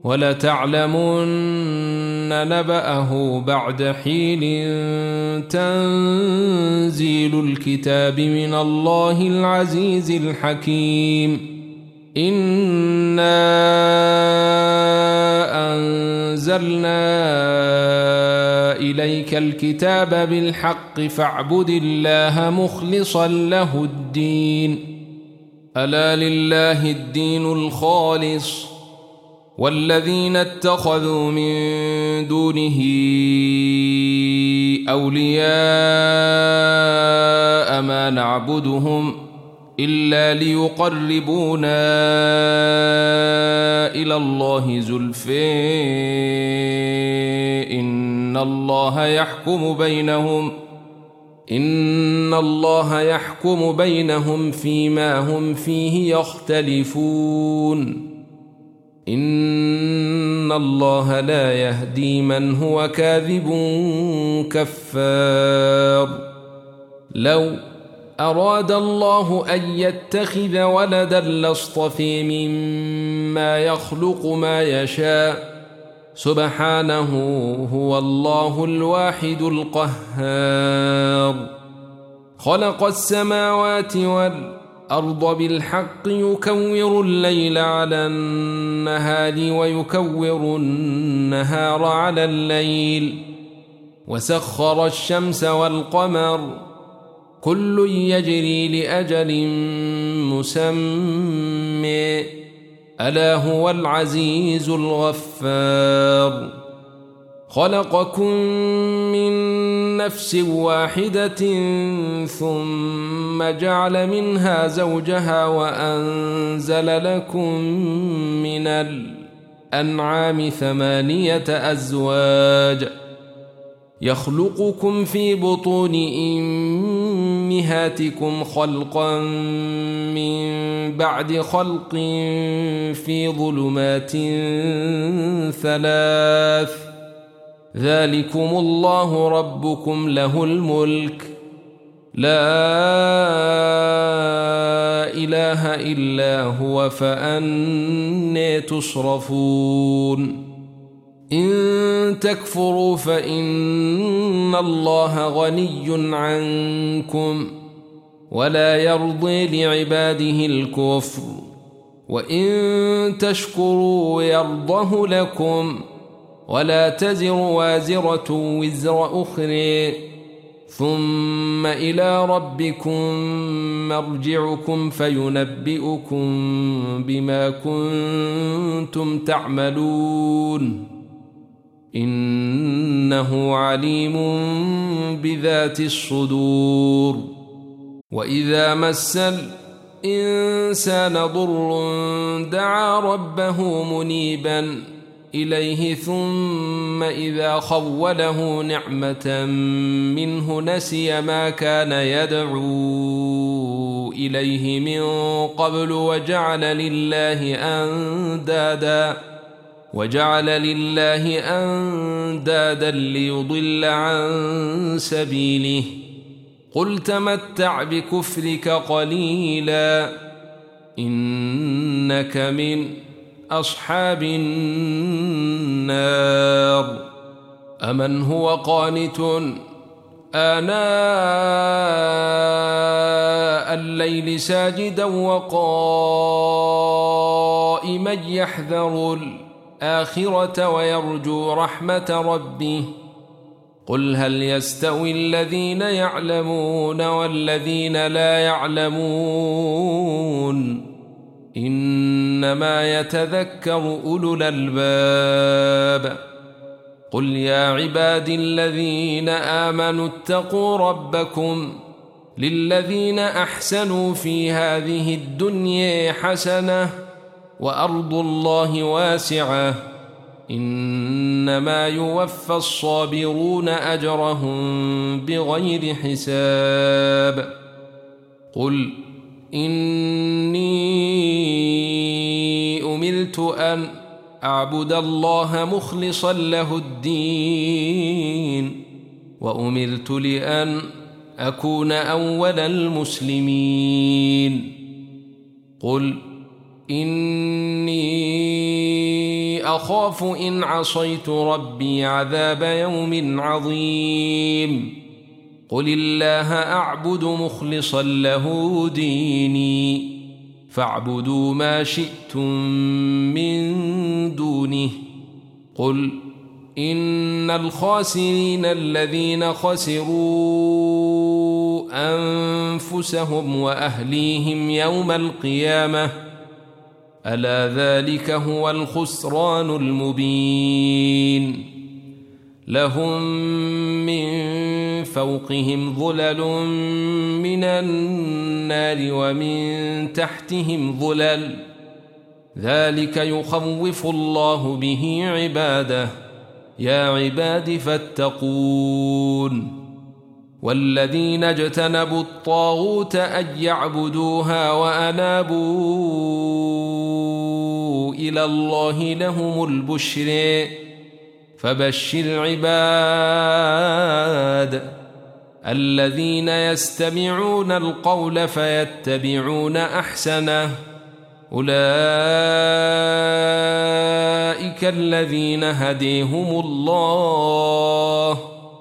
وَلَتَعْلَمُنَّ نَبَأَهُ بَعْدَ حِينٍ تَنزِيلُ الْكِتَابِ مِنَ اللَّهِ الْعَزِيزِ الْحَكِيمِ إِنَّا أَنزَلْنَا إِلَيْكَ الْكِتَابَ بِالْحَقِّ فَاعْبُدِ اللَّهَ مُخْلِصًا لَهُ الدِّينَ أَلَا لِلَّهِ الدِّينُ الْخَالِصُ وَالَّذِينَ اتَّخَذُوا مِن دُونِهِ أَوْلِيَاءَ مَا نَعْبُدُهُمْ إِلَّا لِيُقَرِّبُونَا إِلَى اللَّهِ زُلْفَىٰ إِنَّ اللَّهَ يَحْكُمُ بَيْنَهُمْ فِيمَا هُمْ فِيهِ يَخْتَلِفُونَ إِنَّ اللَّهَ لا يهدي من هو كاذب كفار لو أراد الله أن يتخذ ولدا لاصطفى مما يخلق ما يشاء سبحانه هو الله الواحد القهار خلق السماوات والأرض بالحق يكور الليل على النهار ويكور النهار على الليل وسخر الشمس والقمر كل يجري لأجل مسمى ألا هو العزيز الغفار خلقكم من نفس واحدة ثم جعل منها زوجها وأنزل لكم من الأنعام 8 أزواج يخلقكم في بطون أمهاتكم خلقا من بعد خلق في ظلمات 3 ذلكم الله ربكم له الملك لا إله إلا هو فأنى تصرفون إن تكفروا فإن الله غني عنكم ولا يرضي لعباده الكفر وإن تشكروا يرضه لكم ولا تزر وازرة وزر أخرى ثم إلى ربكم مرجعكم فينبئكم بما كنتم تعملون إنه عليم بذات الصدور وإذا مس الإنسان ضر دعا ربه منيبا إليه ثم إذا خوله نعمة منه نسي ما كان يدعو إليه من قبل وجعل لله أندادا ليضل عن سبيله قل تمتع بكفرك قليلا إنك من أصحاب النار أمن هو قانت آناء الليل ساجدا وقائما يحذر الآخرة ويرجو رحمة ربه قل هل يستوي الذين يعلمون والذين لا يعلمون إنما يتذكر أولو الألباب قل يا عبادي الذين آمنوا اتقوا ربكم للذين أحسنوا في هذه الدنيا حسنة وأرض الله واسعة إنما يوفى الصابرون أجرهم بغير حساب قل إني أمرت أن أعبد الله مخلصا له الدين وأمرت لأن أكون أول المسلمين قل إني أخاف إن عصيت ربي عذاب يوم عظيم قل الله أعبد مخلصا له ديني فاعبدوا ما شئتم من دونه قل إن الخاسرين الذين خسروا أنفسهم وأهليهم يوم القيامة ألا ذلك هو الخسران المبين لهم من فوقهم ظلل من النار ومن تحتهم ظلل ذلك يخوف الله به عباده يا عباد فاتقون والذين اجتنبوا الطاغوت أن يعبدوها وأنابوا إلى الله لهم البشر فبشر عباد الذين يستمعون القول فيتبعون أحسنه أولئك الذين هديهم الله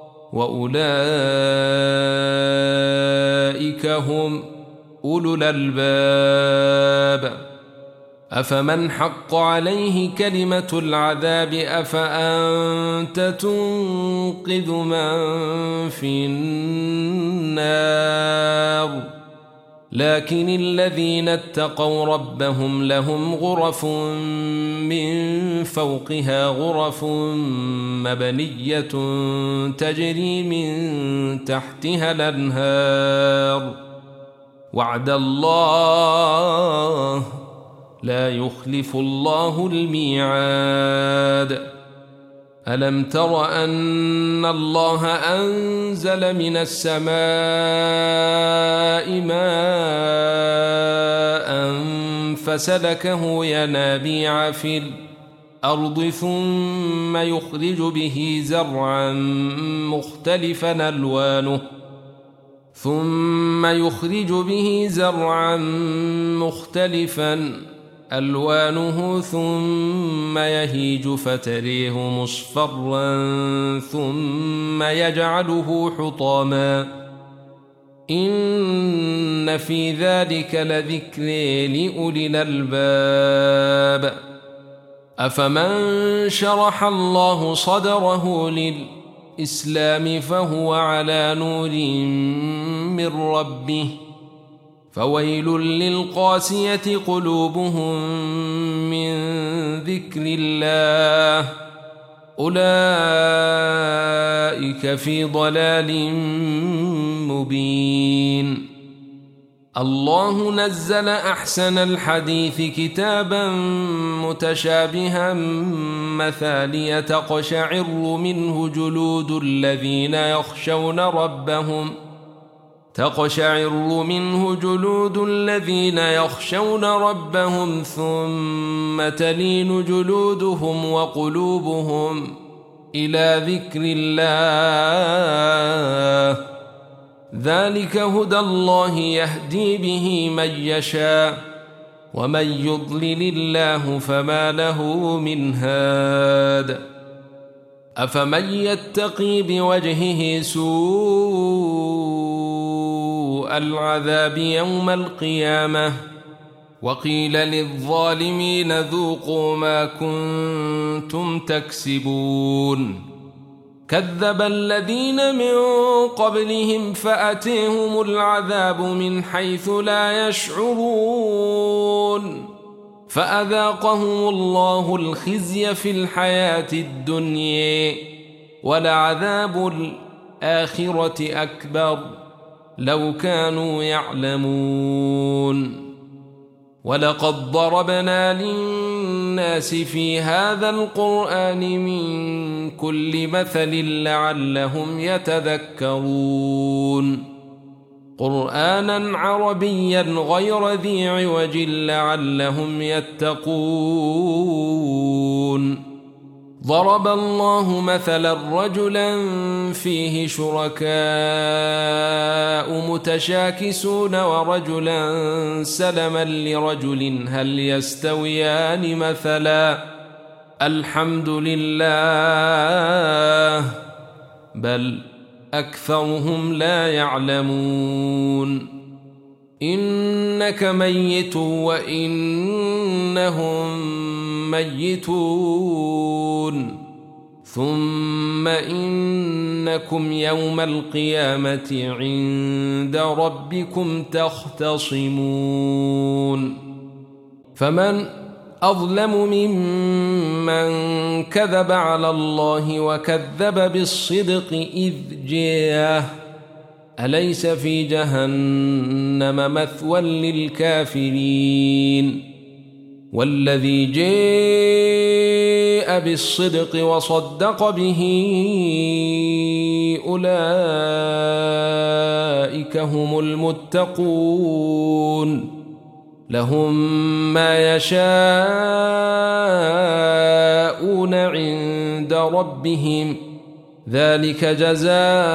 وأولئك هم أولو الألباب أفمن حق عليه كلمة العذاب أفأنت تنقذ من في النار لكن الذين اتقوا ربهم لهم غرف من فوقها غرف مبنية تجري من تحتها الأنهار وعد الله لا يخلف الله الميعاد ألم تر أن الله أنزل من السماء ماء فسلكه ينابيع في الأرض ثم يخرج به زرعا مختلفا ألوانه ثم يهيج فتريه مصفرا ثم يجعله حطاما إن في ذلك لذكر لأولي الألباب أفمن شرح الله صدره للإسلام فهو على نور من ربه فويل للقاسية قلوبهم من ذكر الله أولئك في ضلال مبين الله نزل أحسن الحديث كتابا متشابها مثانية تقشعر منه جلود الذين يخشون ربهم ثم تلين جلودهم وقلوبهم إلى ذكر الله ذلك هدى الله يهدي به من يشاء ومن يضلل الله فما له من هاد أفمن يتقي بوجهه سوء العذاب يوم القيامة وقيل للظالمين ذوقوا ما كنتم تكسبون كذب الذين من قبلهم فأتيهم العذاب من حيث لا يشعرون فأذاقهم الله الخزي في الحياة الدنيا ولعذاب الآخرة أكبر لو كانوا يعلمون ولقد ضربنا للناس في هذا القرآن من كل مثل لعلهم يتذكرون قرآنا عربيا غير ذي عوج لعلهم يتقون ضرب الله مثلا رجلا فيه شركاء متشاكسون ورجلا سلما لرجل هل يستويان مثلا الحمد لله بل أكثرهم لا يعلمون إنك ميت وإنهم ميتون ثم إنكم يوم القيامة عند ربكم تختصمون فمن أظلم ممن كذب على الله وكذب بالصدق إذ جاءه أليس في جهنم مثوى للكافرين والذي جاء بالصدق وصدق به أولئك هم المتقون لهم ما يشاءون عند ربهم ذلك جزاء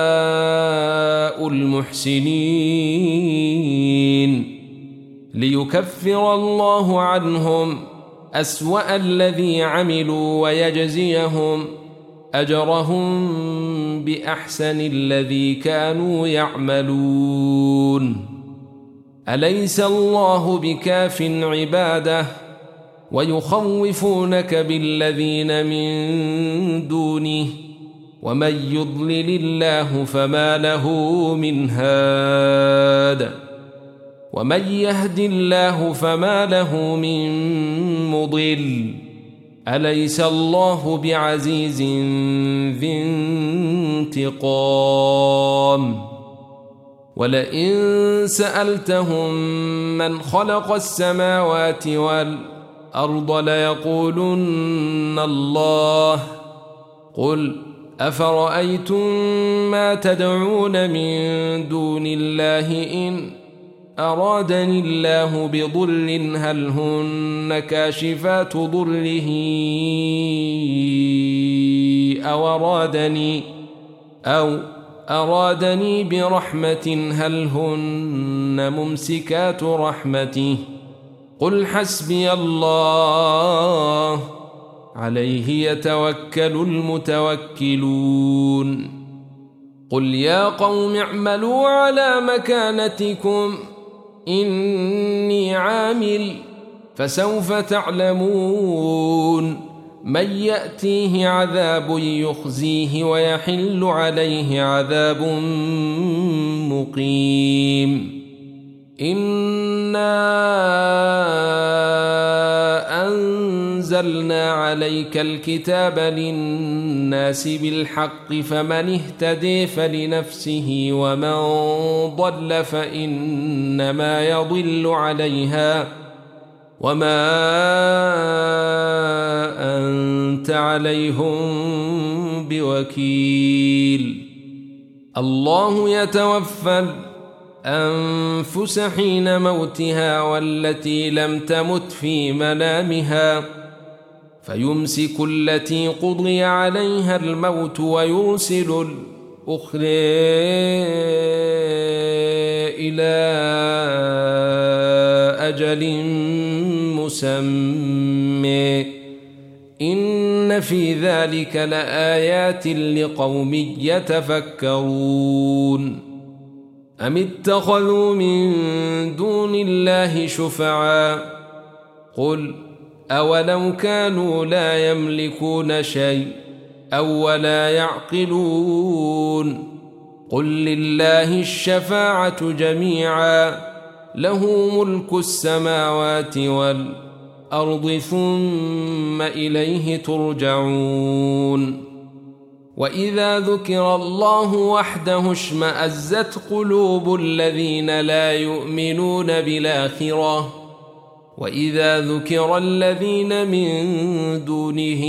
المحسنين ليكفر الله عنهم أسوأ الذي عملوا ويجزيهم أجرهم بأحسن الذي كانوا يعملون أليس الله بكاف عباده ويخوفونك بالذين من دونه ومن يضلل الله فما له من هاد ومن يهد الله فما له من مضل أليس الله بعزيز ذي انتقام ولئن سألتهم من خلق السماوات والأرض ليقولن الله قل أفرأيتم ما تدعون من دون الله إن أرادني الله بضر هل هن كاشفات ضره أو أرادني برحمة هل هن ممسكات رحمته قل حسبي الله عليه يتوكل المتوكلون قل يا قوم اعملوا على مكانتكم إني عامل فسوف تعلمون من يأتيه عذاب يخزيه ويحل عليه عذاب مقيم إنا أنزلنا عليك الكتاب للناس بالحق فمن اهتدي فلنفسه ومن ضل فإنما يضل عليها وما أنت عليهم بوكيل الله يتوفى الأنفس حين موتها والتي لم تمت في منامها فيمسك التي قضي عليها الموت ويرسل الأخرى إلى أجل مسمى إن في ذلك لآيات لقوم يتفكرون أم اتخذوا من دون الله شفعاء قل أولو كانوا لا يملكون شيء أو ولا يعقلون قل لله الشفاعة جميعا له ملك السماوات والأرض ثم إليه ترجعون وإذا ذكر الله وحده اشمأزت قلوب الذين لا يؤمنون بالآخرة وإذا ذكر الذين من دونه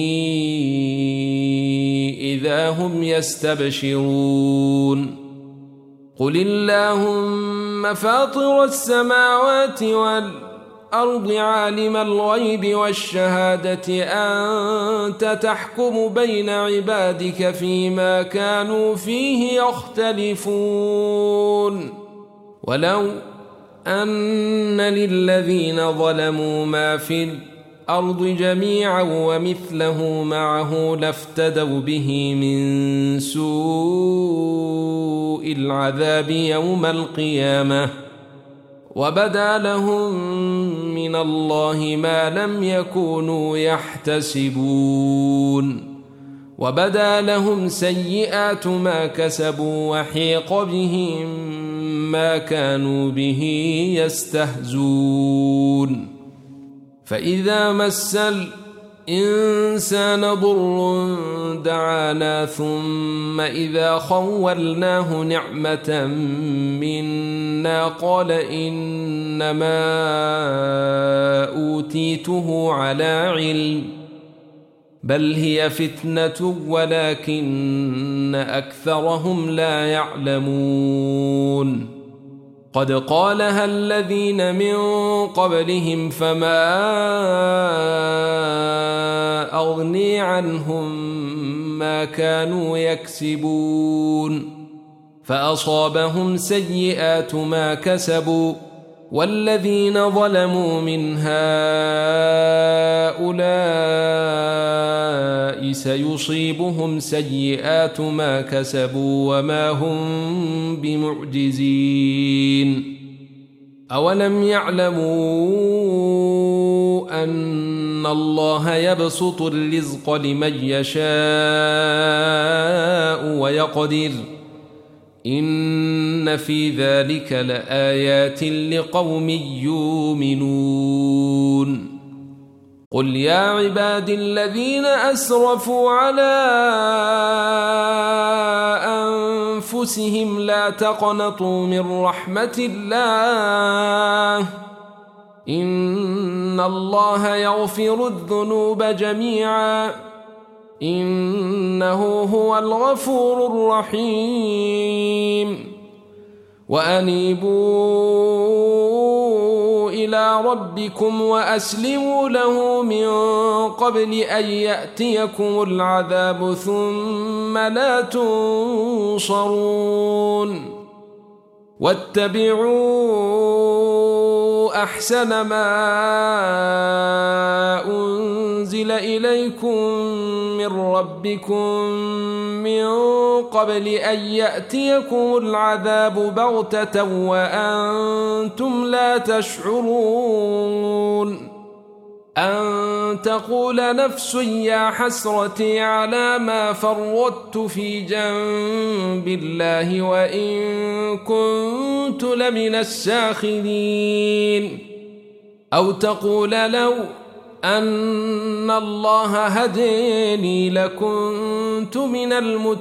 إذا هم يستبشرون قل اللهم فاطر السماوات والأرض الأرض عالم الغيب والشهادة أنت تحكم بين عبادك فيما كانوا فيه يختلفون ولو أن للذين ظلموا ما في الأرض جميعا ومثله معه لافتدوا به من سوء العذاب يوم القيامة وبدا لهم من الله ما لم يكونوا يحتسبون وبدا لهم سيئات ما كسبوا وحيق بهم ما كانوا به يستهزون فإذا مس الإنسان ضر دعانا ثم إذا خولناه نعمة منا قال إنما أوتيته على علم بل هي فتنة ولكن أكثرهم لا يعلمون قد قالها الذين من قبلهم فما أغني عنهم ما كانوا يكسبون فأصابهم سيئات ما كسبوا والذين ظلموا من هؤلاء سيصيبهم سيئات ما كسبوا وما هم بمعجزين أولم يعلموا أن الله يبسط الرزق لمن يشاء ويقدر إن في ذلك لآيات لقوم يؤمنون قل يا عبادي الذين أسرفوا على أنفسهم لا تقنطوا من رحمة الله إن الله يغفر الذنوب جميعا إنه هو الغفور الرحيم وأنيبوا إلى ربكم وأسلموا له من قبل أن يأتيكم العذاب ثم لا تنصرون واتبعوا أحسن ما أنزل إليكم من ربكم من قبل أن يأتيكم العذاب بغتة وأنتم لا تشعرون أن تقول نفس يا حسرتي على ما فرطت في جنب الله وإن كنت لمن الساخرين أو تقول لو أن الله هديني لكنت من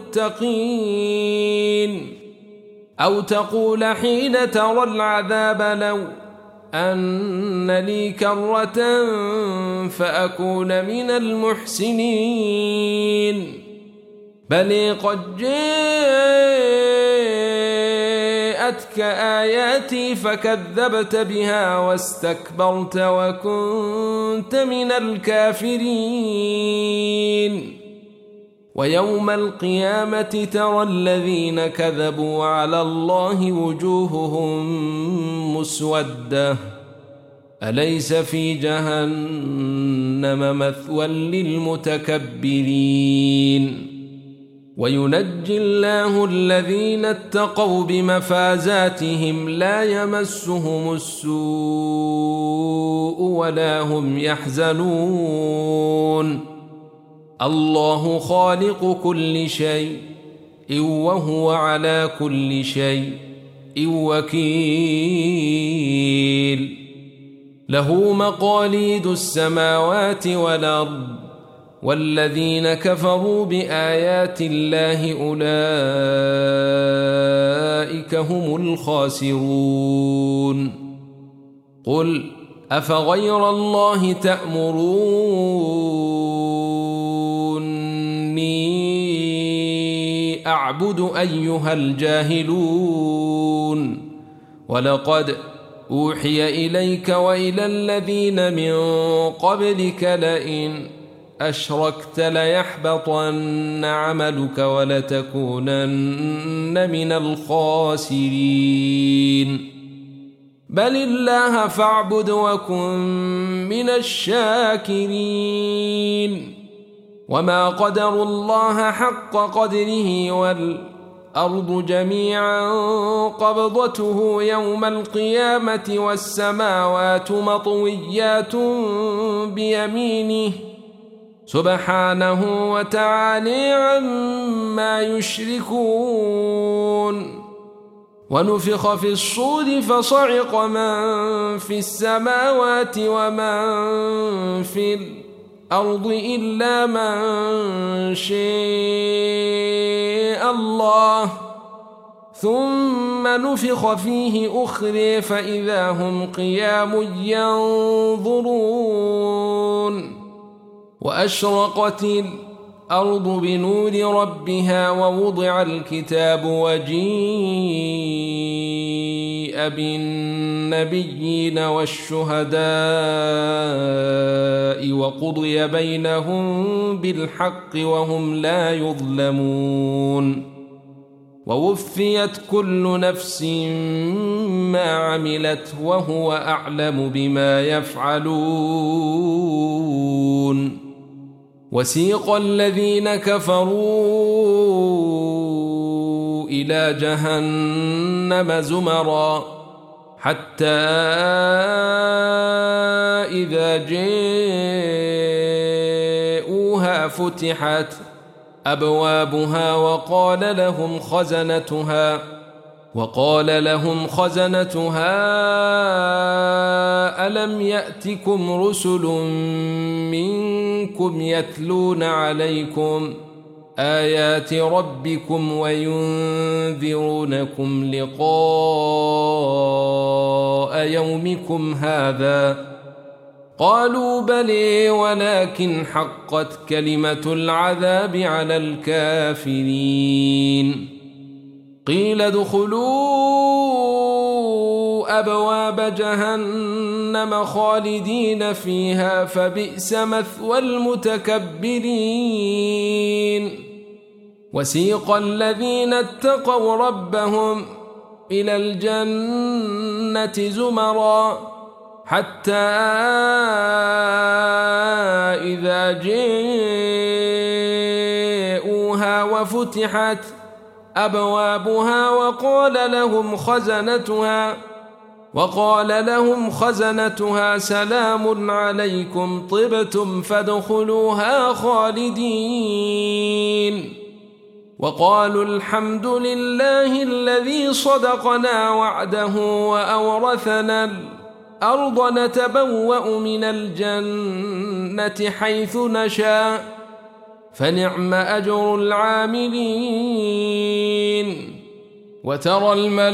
المتقين أو تقول حين ترى العذاب لو أن لي كرة فأكون من المحسنين بل قد جاءتك آياتي فكذبت بها واستكبرت وكنت من الكافرين ويوم القيامة ترى الذين كذبوا على الله وجوههم مسودة أليس في جهنم مثوى للمتكبرين وينجي الله الذين اتقوا بمفازاتهم لا يمسهم السوء ولا هم يحزنون الله خالق كل شيء وهو على كل شيء وكيل له مقاليد السماوات والأرض والذين كفروا بآيات الله أولئك هم الخاسرون قل أفغير الله تأمروني أعبد أيها الجاهلون ولقد أوحي إليك وإلى الذين من قبلك لئن أشركت ليحبطن عملك ولتكونن من الخاسرين بل الله فاعبد وكن من الشاكرين وما قدروا الله حق قدره والأرض جميعا قبضته يوم القيامة والسماوات مطويات بيمينه سبحانه وتعالى عما يشركون ونفخ في الصور فصعق من في السماوات ومن في الأرض إلا من شاء الله ثم نفخ فيه أخرى فإذا هم قيام ينظرون وأشرقت الأرض بنور ربها ووضع الكتاب وجيء بالنبيين والشهداء وقضي بينهم بالحق وهم لا يظلمون ووفيت كل نفس ما عملت وهو أعلم بما يفعلون وسيق الذين كفروا إلى جهنم زمرا حتى إذا جاءوها فتحت أبوابها وقال لهم خزنتها ألم يأتكم رسل منكم يتلون عليكم آيات ربكم وينذرونكم لقاء يومكم هذا قالوا بلى ولكن حقت كلمة العذاب على الكافرين قيل ادخلوا أبواب جهنم خالدين فيها فبئس مثوى المتكبرين وسيق الذين اتقوا ربهم إلى الجنة زمرا حتى إذا جاءوها وفتحت أبوابها وقال لهم خزنتها سلام عليكم طبتم فادخلوها خالدين وقالوا الحمد لله الذي صدقنا وعده وأورثنا الأرض نتبوأ من الجنة حيث نشاء فنعم أجر العاملين وترى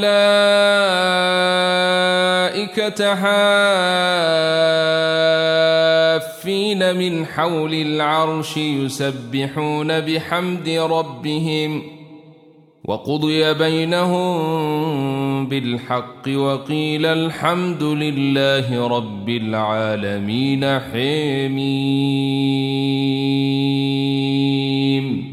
الملائكة حافين من حول العرش يسبحون بحمد ربهم وقضي بينهم بالحق وقيل الحمد لله رب العالمين حميم